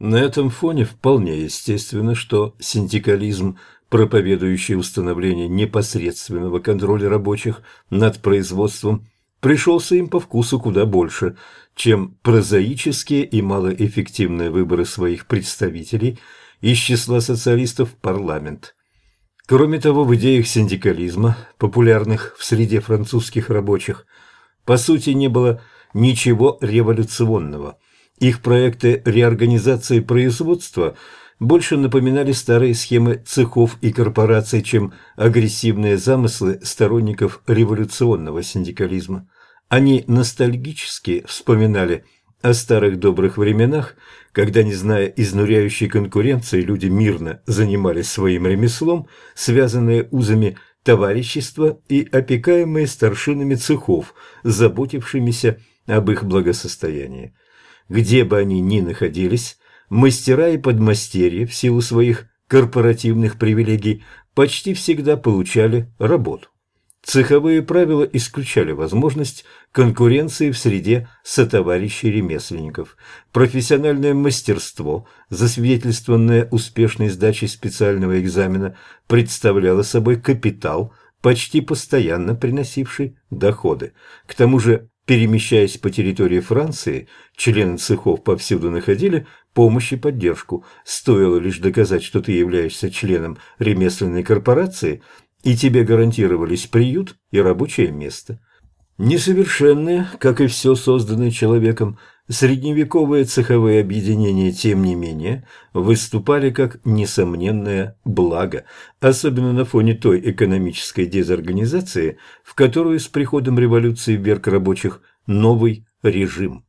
На этом фоне вполне естественно, что синдикализм, проповедующий установление непосредственного контроля рабочих над производством, пришелся им по вкусу куда больше, чем прозаические и малоэффективные выборы своих представителей из числа социалистов в парламент. Кроме того, в идеях синдикализма, популярных в среде французских рабочих, по сути не было ничего революционного. Их проекты реорганизации производства больше напоминали старые схемы цехов и корпораций, чем агрессивные замыслы сторонников революционного синдикализма. Они ностальгически вспоминали о старых добрых временах, когда, не зная изнуряющей конкуренции, люди мирно занимались своим ремеслом, связанные узами товарищества и опекаемые старшинами цехов, заботившимися об их благосостоянии. Где бы они ни находились, мастера и подмастерья в силу своих корпоративных привилегий почти всегда получали работу. Цеховые правила исключали возможность конкуренции в среде сотоварищей ремесленников. Профессиональное мастерство, засвидетельствованное успешной сдачей специального экзамена, представляло собой капитал, почти постоянно приносивший доходы. К тому же, перемещаясь по территории Франции, члены цехов повсюду находили помощь и поддержку. Стоило лишь доказать, что ты являешься членом ремесленной корпорации, и тебе гарантировались приют и рабочее место. Несовершенные, как и все созданное человеком, средневековые цеховые объединения, тем не менее, выступали как несомненное благо, особенно на фоне той экономической дезорганизации, в которую с приходом революции вверг рабочих новый режим.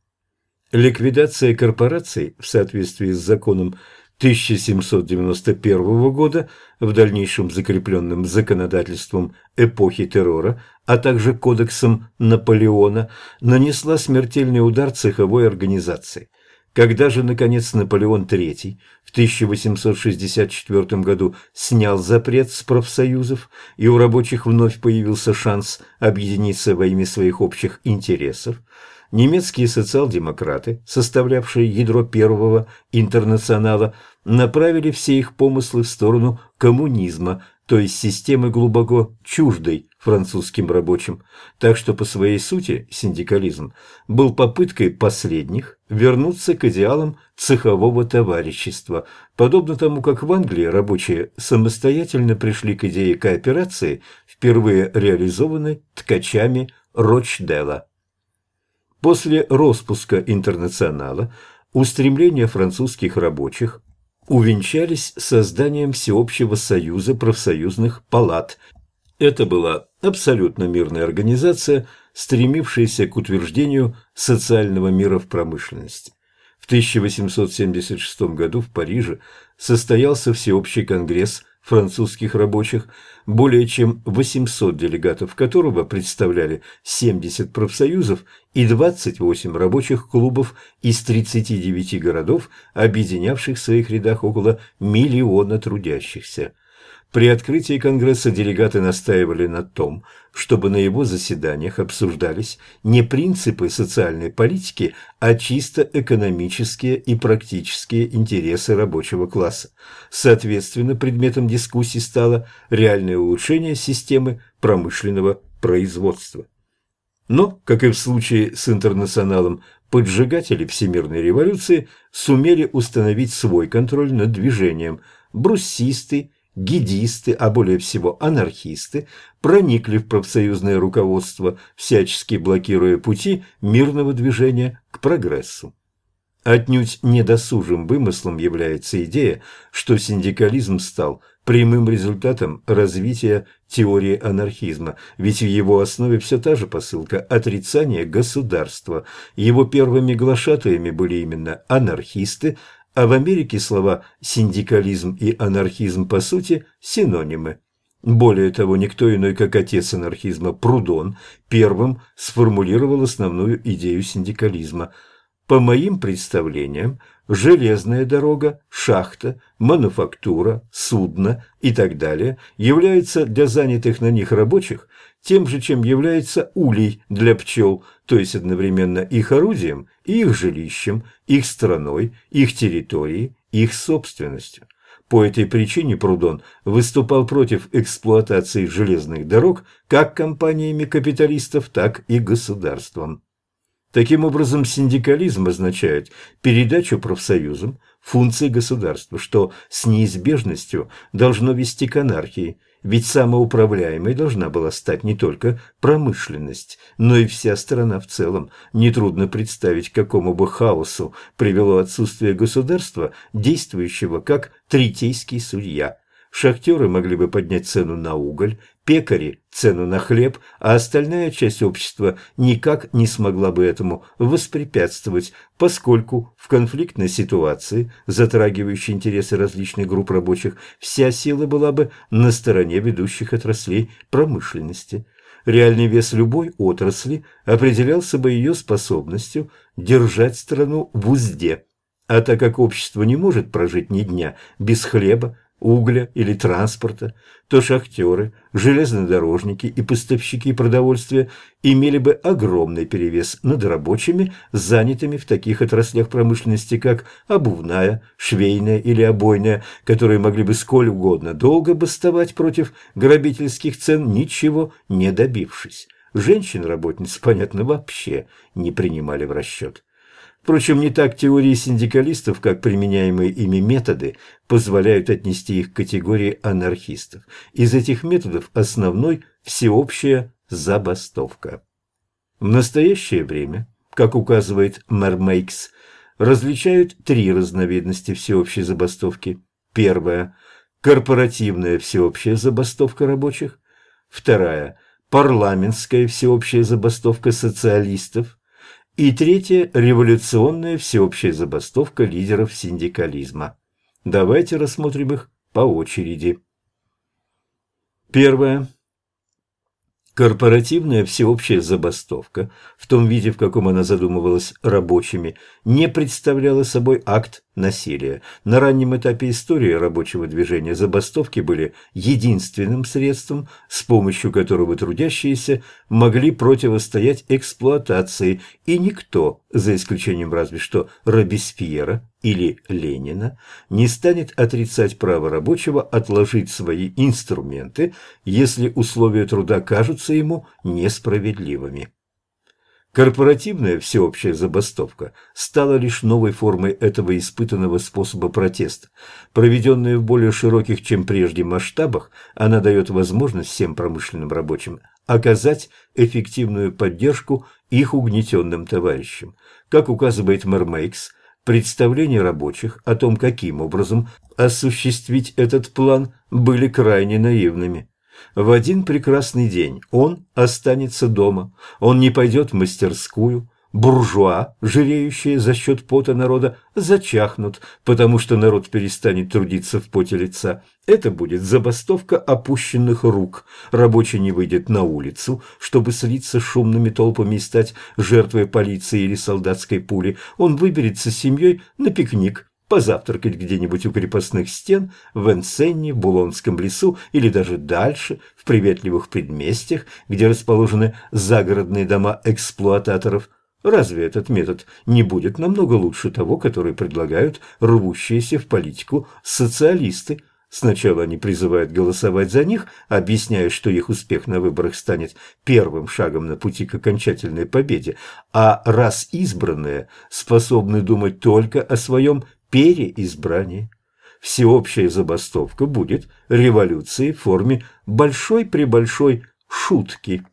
Ликвидация корпораций в соответствии с законом 1791 года, в дальнейшем закрепленным законодательством эпохи террора, а также кодексом Наполеона, нанесла смертельный удар цеховой организации. Когда же, наконец, Наполеон III в 1864 году снял запрет с профсоюзов, и у рабочих вновь появился шанс объединиться во имя своих общих интересов, немецкие социал-демократы, составлявшие ядро первого интернационала, направили все их помыслы в сторону коммунизма, то есть системы глубоко чуждой французским рабочим. Так что по своей сути синдикализм был попыткой последних вернуться к идеалам цехового товарищества, подобно тому, как в Англии рабочие самостоятельно пришли к идее кооперации, впервые реализованной ткачами Рочделла. После распуска интернационала устремления французских рабочих увенчались созданием Всеобщего союза профсоюзных палат. Это была абсолютно мирная организация, стремившаяся к утверждению социального мира в промышленности. В 1876 году в Париже состоялся Всеобщий конгресс французских рабочих, более чем 800 делегатов которого представляли 70 профсоюзов и 28 рабочих клубов из 39 городов, объединявших в своих рядах около миллиона трудящихся. При открытии Конгресса делегаты настаивали на том, чтобы на его заседаниях обсуждались не принципы социальной политики, а чисто экономические и практические интересы рабочего класса. Соответственно, предметом дискуссий стало реальное улучшение системы промышленного производства. Но, как и в случае с интернационалом, поджигатели всемирной революции сумели установить свой контроль над движением. Бруссисты, гидисты, а более всего анархисты, проникли в профсоюзное руководство, всячески блокируя пути мирного движения к прогрессу. Отнюдь недосужим вымыслом является идея, что синдикализм стал прямым результатом развития теории анархизма, ведь в его основе все та же посылка отрицания государства. Его первыми глашатаями были именно анархисты, а в Америке слова «синдикализм» и «анархизм» по сути синонимы. Более того, никто иной, как отец анархизма Прудон, первым сформулировал основную идею синдикализма. По моим представлениям, железная дорога, шахта, мануфактура, судно и так далее являются для занятых на них рабочих тем же, чем является улей для пчел, то есть одновременно их орудием и их жилищем, их страной, их территорией, их собственностью. По этой причине Прудон выступал против эксплуатации железных дорог как компаниями капиталистов, так и государством. Таким образом, синдикализм означает передачу профсоюзам функций государства, что с неизбежностью должно вести к анархии, ведь самоуправляемой должна была стать не только промышленность, но и вся страна в целом. Нетрудно представить, к какому бы хаосу привело отсутствие государства, действующего как третейский судья. Шахтеры могли бы поднять цену на уголь, пекари – цену на хлеб, а остальная часть общества никак не смогла бы этому воспрепятствовать, поскольку в конфликтной ситуации, затрагивающей интересы различных групп рабочих, вся сила была бы на стороне ведущих отраслей промышленности. Реальный вес любой отрасли определялся бы ее способностью держать страну в узде. А так как общество не может прожить ни дня без хлеба, угля или транспорта, то шахтеры, железнодорожники и поставщики продовольствия имели бы огромный перевес над рабочими, занятыми в таких отраслях промышленности, как обувная, швейная или обойная, которые могли бы сколь угодно долго бастовать против грабительских цен, ничего не добившись. Женщин-работниц, понятно, вообще не принимали в расчет. Впрочем, не так теории синдикалистов, как применяемые ими методы, позволяют отнести их к категории анархистов. Из этих методов основной – всеобщая забастовка. В настоящее время, как указывает Мермейкс, различают три разновидности всеобщей забастовки. Первая – корпоративная всеобщая забастовка рабочих. Вторая – парламентская всеобщая забастовка социалистов. И третья – революционная всеобщая забастовка лидеров синдикализма. Давайте рассмотрим их по очереди. Первое. Корпоративная всеобщая забастовка, в том виде, в каком она задумывалась рабочими, не представляла собой акт насилия. На раннем этапе истории рабочего движения забастовки были единственным средством, с помощью которого трудящиеся могли противостоять эксплуатации, и никто, за исключением разве что Робеспьера или Ленина, не станет отрицать право рабочего отложить свои инструменты, если условия труда кажутся ему несправедливыми. Корпоративная всеобщая забастовка стала лишь новой формой этого испытанного способа протеста. Проведенная в более широких, чем прежде, масштабах, она дает возможность всем промышленным рабочим оказать эффективную поддержку их угнетенным товарищам. Как указывает Мермейкс, представления рабочих о том, каким образом осуществить этот план, были крайне наивными. В один прекрасный день он останется дома, он не пойдет в мастерскую, буржуа, жиреющие за счет пота народа, зачахнут, потому что народ перестанет трудиться в поте лица. Это будет забастовка опущенных рук. Рабочий не выйдет на улицу, чтобы слиться с шумными толпами и стать жертвой полиции или солдатской пули. Он выберется с семьей на пикник, позавтракать где-нибудь у крепостных стен, в Энсенне, в Булонском лесу или даже дальше, в приветливых предместьях, где расположены загородные дома эксплуататоров. Разве этот метод не будет намного лучше того, который предлагают рвущиеся в политику социалисты? Сначала они призывают голосовать за них, объясняя, что их успех на выборах станет первым шагом на пути к окончательной победе, а раз избранные способны думать только о своем переизбрании. Всеобщая забастовка будет революцией в форме большой-пребольшой шутки.